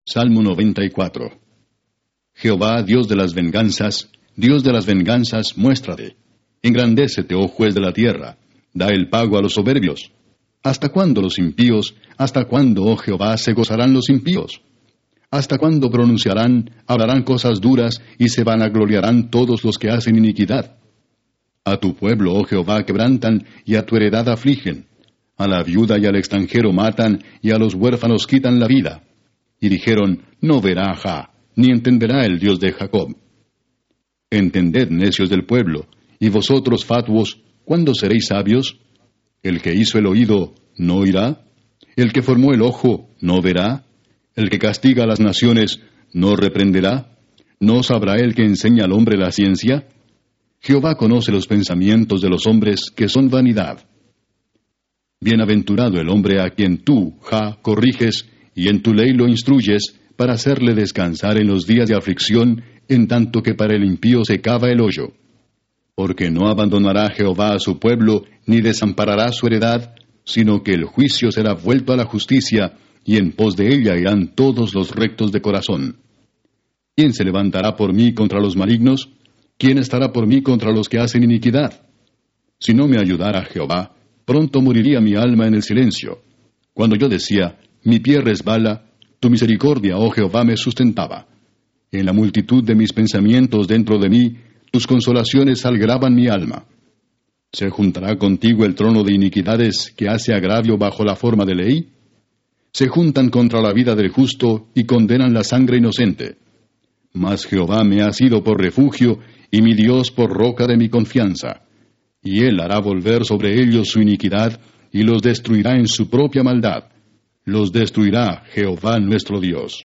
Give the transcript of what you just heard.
Salmo 94. Jehová, Dios de las venganzas, muéstrate. Engrandécete, oh juez de la tierra. Da el pago a los soberbios. ¿Hasta cuándo los impíos, hasta cuándo, oh Jehová, se gozarán los impíos? ¿Hasta cuándo hablarán cosas duras y se vanagloriarán todos los que hacen iniquidad? A tu pueblo, oh Jehová, quebrantan y a tu heredad afligen. A la viuda y al extranjero matan y a los huérfanos quitan la vida. Y dijeron, no verá Jah, ni entenderá el Dios de Jacob. Entended, necios del pueblo, y vosotros, fatuos, ¿cuándo seréis sabios? El que hizo el oído, ¿no oirá? El que formó el ojo, ¿no verá? El que castiga a las naciones, ¿no reprenderá? ¿No sabrá el que enseña al hombre la ciencia? Jehová conoce los pensamientos de los hombres, que son vanidad. Bienaventurado el hombre a quien tú, Jah, corriges, y en tu ley lo instruyes, para hacerle descansar en los días de aflicción, en tanto que para el impío se cava el hoyo. Porque no abandonará Jehová a su pueblo, ni desamparará su heredad, sino que el juicio será vuelto a la justicia, y en pos de ella irán todos los rectos de corazón. ¿Quién se levantará por mí contra los malignos? ¿Quién estará por mí contra los que hacen iniquidad? Si no me ayudara Jehová, pronto moriría mi alma en el silencio. Cuando yo decía, mi pie resbala, tu misericordia, oh Jehová, me sustentaba. En la multitud de mis pensamientos dentro de mí, tus consolaciones alegraban mi alma. ¿Se juntará contigo el trono de iniquidades que hace agravio bajo la forma de ley? Se juntan contra la vida del justo y condenan la sangre inocente. Mas Jehová me ha sido por refugio y mi Dios por roca de mi confianza. Y él hará volver sobre ellos su iniquidad y los destruirá en su propia maldad. Los destruirá Jehová nuestro Dios.